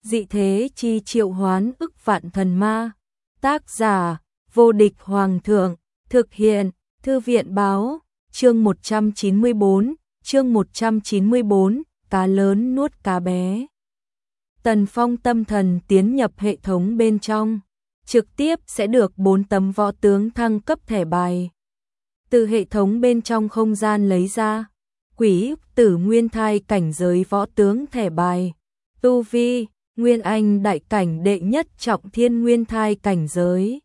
dị thế chi triệu hoán ức vạn thần ma. Tác giả, vô địch hoàng thượng, thực hiện, thư viện báo, chương 194, cá lớn nuốt cá bé. Tần Phong tâm thần tiến nhập hệ thống bên trong, trực tiếp sẽ được 4 tấm võ tướng thăng cấp thẻ bài. Từ hệ thống bên trong không gian lấy ra, Quỷ Tử Nguyên Thai cảnh giới võ tướng thẻ bài. Tu vi, Nguyên Anh đại cảnh đệ nhất trọng Thiên Nguyên Thai cảnh giới.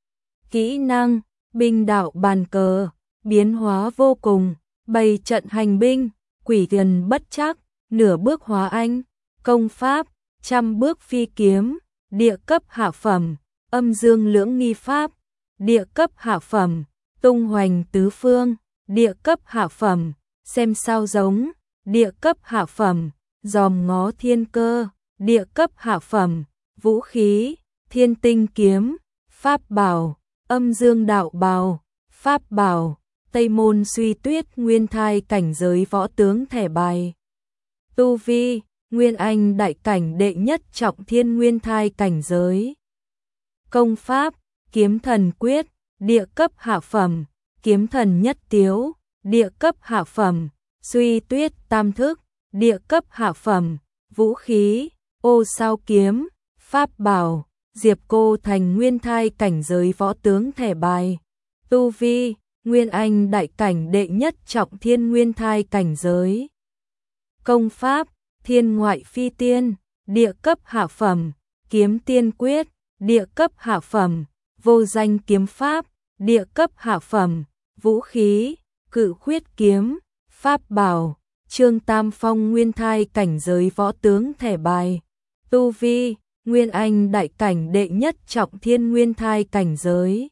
Kỹ năng, binh đạo bàn cờ, biến hóa vô cùng, bày trận hành binh, quỷ gần bất trắc, nửa bước hóa anh, công pháp, trăm bước phi kiếm, địa cấp hạ phẩm, âm dương lưỡng nghi pháp, địa cấp hạ phẩm, tung hoành tứ phương, địa cấp hạ phẩm, xem sao giống, địa cấp hạ phẩm, dòm ngó thiên cơ, địa cấp hạ phẩm, vũ khí, thiên tinh kiếm, pháp bảo, âm dương đạo bào, pháp bảo, Tây Môn Suy Tuyết Nguyên Thai cảnh giới võ tướng thẻ bài. Tu vi, Nguyên Anh đại cảnh đệ nhất trọng Thiên Nguyên Thai cảnh giới. Công pháp, Kiếm Thần Quyết, địa cấp hạ phẩm, Kiếm Thần Nhất Tiếu, địa cấp hạ phẩm, Suy Tuyết Tam Thức, địa cấp hạ phẩm, vũ khí, Ô Sao Kiếm, pháp bảo, Diệp Cô Thành Nguyên Thai cảnh giới võ tướng thẻ bài. Tu vi, Nguyên Anh đại cảnh đệ nhất trọng Thiên Nguyên Thai cảnh giới. Công pháp, Thiên Ngoại Phi Tiên, địa cấp hạ phẩm, Kiếm Tiên Quyết, địa cấp hạ phẩm, Vô Danh Kiếm Pháp, địa cấp hạ phẩm, vũ khí, Cự Khuyết Kiếm, pháp bảo, Trương Tam Phong Nguyên Thai cảnh giới võ tướng thẻ bài. Tu vi, Nguyên Anh đại cảnh đệ nhất trọng Thiên Nguyên Thai cảnh giới.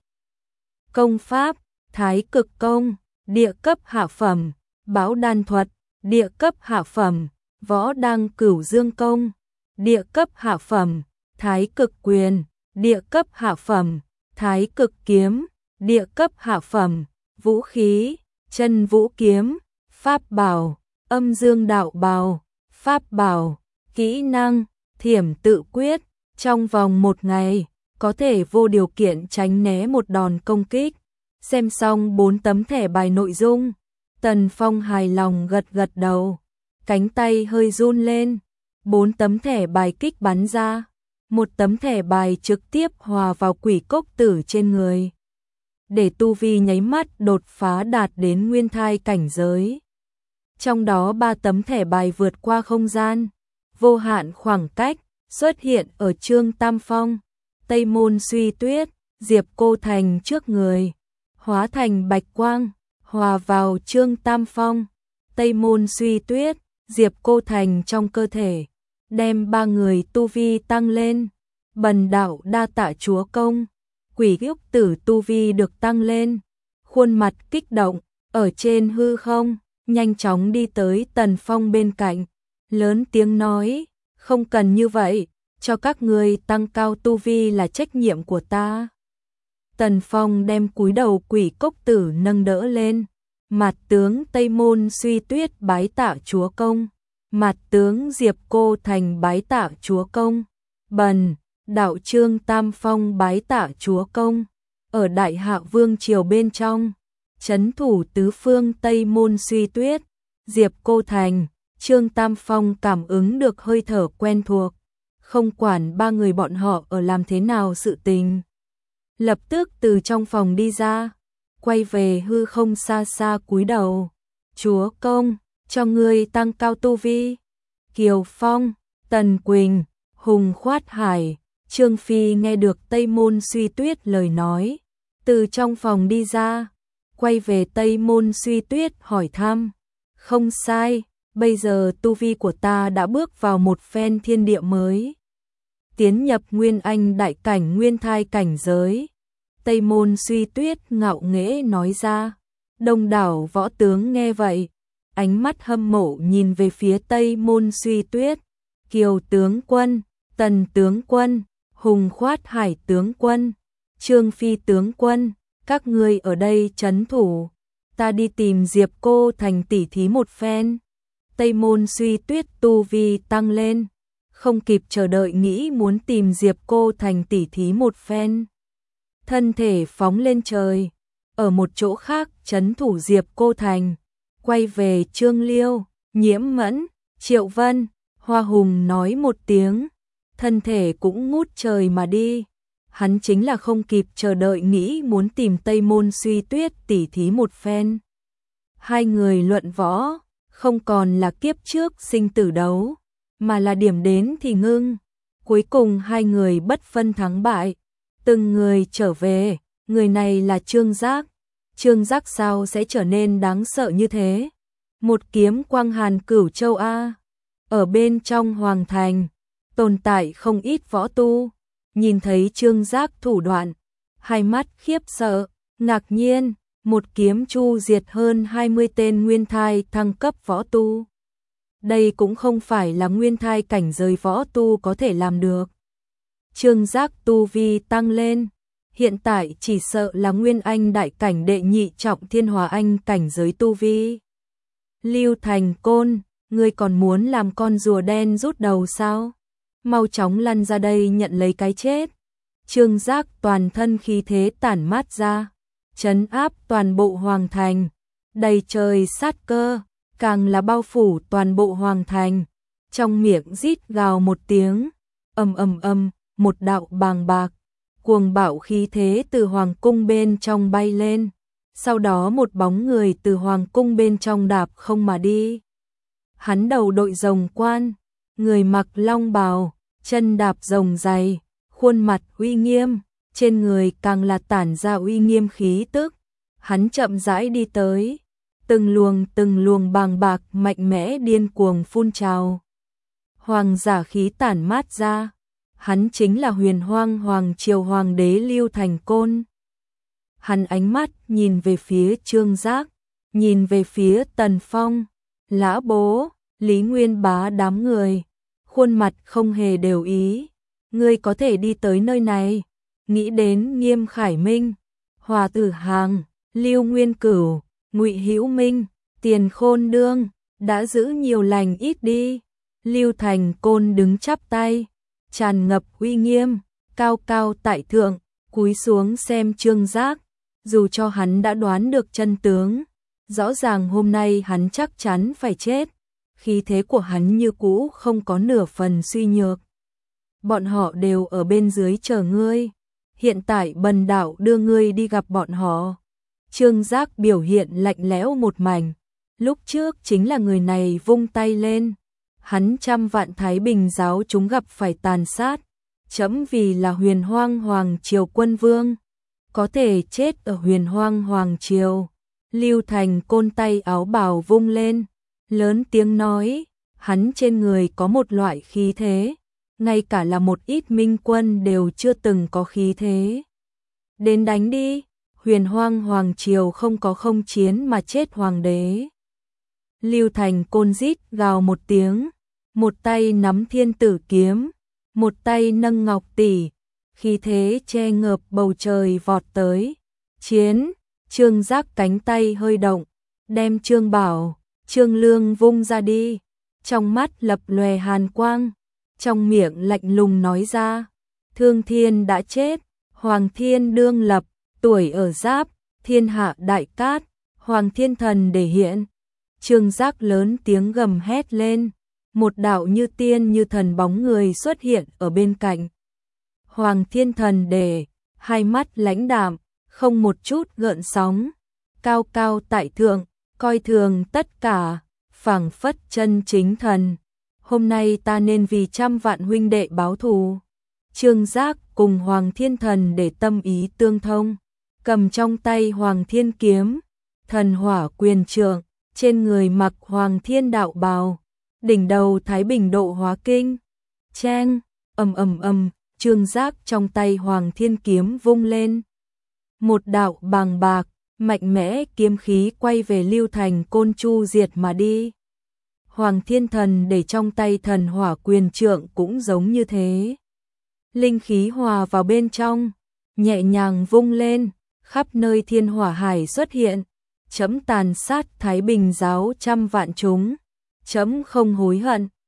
Công pháp, Thái Cực Công, địa cấp hạ phẩm, Bảo Đan Thuật, địa cấp hạ phẩm, Võ Đăng Cửu Dương Công, địa cấp hạ phẩm, Thái Cực Quyền, địa cấp hạ phẩm, Thái Cực Kiếm, địa cấp hạ phẩm, vũ khí, Chân Vũ Kiếm, pháp bảo, âm dương đạo bào, pháp bảo, kỹ năng, Thiểm Tự Quyết, trong vòng 1 ngày, có thể vô điều kiện tránh né một đòn công kích. Xem xong 4 tấm thẻ bài nội dung, Tần Phong hài lòng gật gật đầu, cánh tay hơi run lên, 4 tấm thẻ bài kích bắn ra, 1 tấm thẻ bài trực tiếp hòa vào quỷ cốc tử trên người, để tu vi nháy mắt đột phá đạt đến Nguyên Thai cảnh giới. Trong đó 3 tấm thẻ bài vượt qua không gian, vô hạn khoảng cách, xuất hiện ở Trương Tam Phong, Tây Môn Suy Tuyết, Diệp Cô Thành trước người, hóa thành bạch quang, hòa vào Trương Tam Phong, Tây Môn Suy Tuyết, Diệp Cô Thành trong cơ thể, đem 3 người tu vi tăng lên. Bần đạo đa tạ chúa công, quỷ ốc tử tu vi được tăng lên, khuôn mặt kích động, ở trên hư không, nhanh chóng đi tới Tần Phong bên cạnh, lớn tiếng nói, không cần như vậy, cho các người tăng cao tu vi là trách nhiệm của ta. Tần Phong đem cúi đầu quỷ cốc tử nâng đỡ lên, mặt tướng Tây Môn Suy Tuyết bái tạ chúa công, mặt tướng Diệp Cô Thành bái tạ chúa công, bần đạo Trương Tam Phong bái tạ chúa công, ở Đại Hạ Vương triều bên trong, trấn thủ tứ phương Tây Môn Suy Tuyết, Diệp Cô Thành, Trương Tam Phong cảm ứng được hơi thở quen thuộc, không quản 3 người bọn họ ở làm thế nào sự tình. Lập tức từ trong phòng đi ra, quay về hư không xa xa cúi đầu, chúa công, cho ngươi tăng cao tu vi. Kiều Phong, Tần Quỳnh, Hùng Khoát Hải, Trương Phi nghe được Tây Môn Suy Tuyết lời nói, từ trong phòng đi ra, quay về Tây Môn Suy Tuyết hỏi thăm. Không sai, bây giờ tu vi của ta đã bước vào một phen thiên địa mới, tiến nhập Nguyên Anh đại cảnh Nguyên Thai cảnh giới. Tây Môn Suy Tuyết ngạo nghễ nói ra. Đông đảo võ tướng nghe vậy, ánh mắt hâm mộ nhìn về phía Tây Môn Suy Tuyết. Kiều tướng quân, Tần tướng quân, Hùng Khoát Hải tướng quân, Trương Phi tướng quân, các ngươi ở đây trấn thủ, ta đi tìm Diệp Cô Thành tỉ thí một phen. Tây Môn Suy Tuyết tu vi tăng lên, không kịp chờ đợi nghĩ muốn tìm Diệp Cô Thành tỉ thí một phen. Thân thể phóng lên trời, ở một chỗ khác trấn thủ Diệp Cô Thành, quay về Trương Liêu, Nhiễm Mẫn, Triệu Vân, Hoa Hùng nói một tiếng, thân thể cũng ngút trời mà đi. Hắn chính là không kịp chờ đợi nghĩ muốn tìm Tây Môn Suy Tuyết tỉ thí một phen. Hai người luận võ, không còn là kiếp trước sinh tử đấu, mà là điểm đến thì ngưng. Cuối cùng hai người bất phân thắng bại, từng người trở về, người này là Trương Giác. Trương Giác sao sẽ trở nên đáng sợ như thế? Một kiếm quang hàn Cửu Châu A. Ở bên trong Hoàng Thành, tồn tại không ít võ tu, nhìn thấy Trương Giác thủ đoạn, hai mắt khiếp sợ, ngạc nhiên, một kiếm chu diệt hơn 20 tên nguyên thai thăng cấp võ tu. Đây cũng không phải là nguyên thai cảnh giới võ tu có thể làm được. Trương Giác tu vi tăng lên, hiện tại chỉ sợ là nguyên anh đại cảnh đệ nhị trọng thiên hòa anh cảnh giới tu vi. Lưu Thành Côn, ngươi còn muốn làm con rùa đen rút đầu sao? Mau chóng lăn ra đây nhận lấy cái chết. Trương Giác toàn thân khí thế tản mát ra, trấn áp toàn bộ Hoàng Thành, đầy trời sát cơ, càng là bao phủ toàn bộ Hoàng Thành. Trong miệng rít gào một tiếng, ầm ầm ầm, một đạo bàng bạc, cuồng bạo khí thế từ Hoàng cung bên trong bay lên. Sau đó một bóng người từ Hoàng cung bên trong đạp không mà đi. Hắn đầu đội rồng quan, người mặc long bào, chân đạp rồng dày, khuôn mặt uy nghiêm, trên người càng là tản ra uy nghiêm khí tức. Hắn chậm rãi đi tới, từng luồng bàng bạc mạnh mẽ điên cuồng phun trào. Hoàng giả khí tản mát ra, hắn chính là Huyền Hoang Hoàng Triều Hoàng đế Lưu Thành Côn. Hắn ánh mắt nhìn về phía Trương Giác, nhìn về phía Tần Phong, Lã Bố, Lý Nguyên Bá đám người, khuôn mặt không hề đều ý. Ngươi có thể đi tới nơi này, nghĩ đến Nghiêm Khải Minh, Hòa Tử Hàng, Lưu Nguyên Cửu, Ngụy Hữu Minh, Tiền Khôn Đương, đã giữ nhiều lành ít đi. Lưu Thành Côn đứng chắp tay, tràn ngập uy nghiêm, cao cao tại thượng, cúi xuống xem Trương Giác. Dù cho hắn đã đoán được chân tướng, rõ ràng hôm nay hắn chắc chắn phải chết, khí thế của hắn như cũ không có nửa phần suy nhược. Bọn họ đều ở bên dưới chờ ngươi, hiện tại bần đạo đưa ngươi đi gặp bọn họ. Trương Giác biểu hiện lạnh lẽo một mảnh, lúc trước chính là người này vung tay lên, hắn trăm vạn Thái Bình giáo chúng gặp phải tàn sát, chấm vì là Huyền Hoang Hoàng Triều quân vương, có thể chết ở Huyền Hoang Hoàng Triều. Lưu Thành Côn tay áo bào vung lên, lớn tiếng nói, hắn trên người có một loại khí thế, ngay cả là một ít minh quân đều chưa từng có khí thế. Đến đánh đi, Huyền Hoang Hoàng Triều không có không chiến mà chết hoàng đế. Lưu Thành Côn rít gào một tiếng, một tay nắm thiên tử kiếm, một tay nâng ngọc tỷ, khí thế che ngợp bầu trời vọt tới. Chiến, Trương Giác cánh tay hơi động, đem Trương Bảo, Trương Lương vung ra đi, trong mắt lập lòe hàn quang, trong miệng lạnh lùng nói ra, Thương Thiên đã chết, Hoàng Thiên đương lập, tuổi ở Giáp, thiên hạ đại cát, Hoàng Thiên Thần để hiện. Trương Giác lớn tiếng gầm hét lên, một đạo như tiên như thần bóng người xuất hiện ở bên cạnh. Hoàng Thiên Thần để, hai mắt lãnh đạm, không một chút gợn sóng, cao cao tại thượng, coi thường tất cả, phảng phất chân chính thần. Hôm nay ta nên vì trăm vạn huynh đệ báo thù. Trương Giác cùng Hoàng Thiên Thần để tâm ý tương thông, cầm trong tay Hoàng Thiên kiếm, thần hỏa quyền trượng, trên người mặc Hoàng Thiên đạo bào, đỉnh đầu Thái Bình độ hóa kinh. Cheng, ầm ầm ầm, Trương Giác trong tay Hoàng Thiên kiếm vung lên. Một đạo bàng bạc, mạnh mẽ kiếm khí quay về Lưu Thành Côn chu diệt mà đi. Hoàng Thiên Thần để trong tay thần hỏa quyền trượng cũng giống như thế. Linh khí hòa vào bên trong, nhẹ nhàng vung lên, khắp nơi thiên hỏa hải xuất hiện. Chấm tàn sát Thái Bình giáo trăm vạn chúng, chấm không hối hận.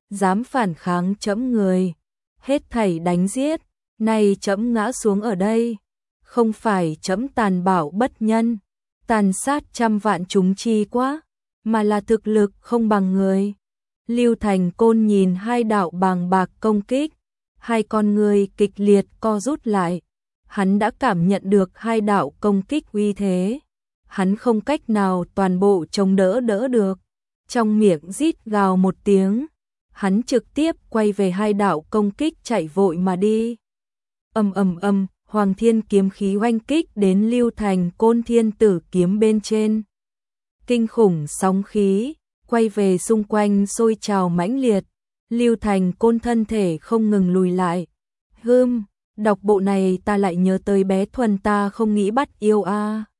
dám phản kháng trẫm người, hết thảy đánh giết, nay trẫm ngã xuống ở đây, không phải trẫm tàn bạo bất nhân, tàn sát trăm vạn chúng chi quá, mà là thực lực không bằng người. Lưu Thành Côn nhìn hai đạo bàng bạc công kích, hai con người kịch liệt co rút lại, hắn đã cảm nhận được hai đạo công kích uy thế, hắn không cách nào toàn bộ chống đỡ được, trong miệng rít gào một tiếng, hắn trực tiếp quay về hai đạo công kích chạy vội mà đi. Ầm, Hoàng Thiên kiếm khí oanh kích đến Lưu Thành Côn thiên tử kiếm bên trên. Kinh khủng sóng khí quay về xung quanh sôi trào mãnh liệt, Lưu Thành Côn thân thể không ngừng lùi lại. Đọc bộ này ta lại nhớ tới bé Thuần ta không nghĩ bắt yêu a.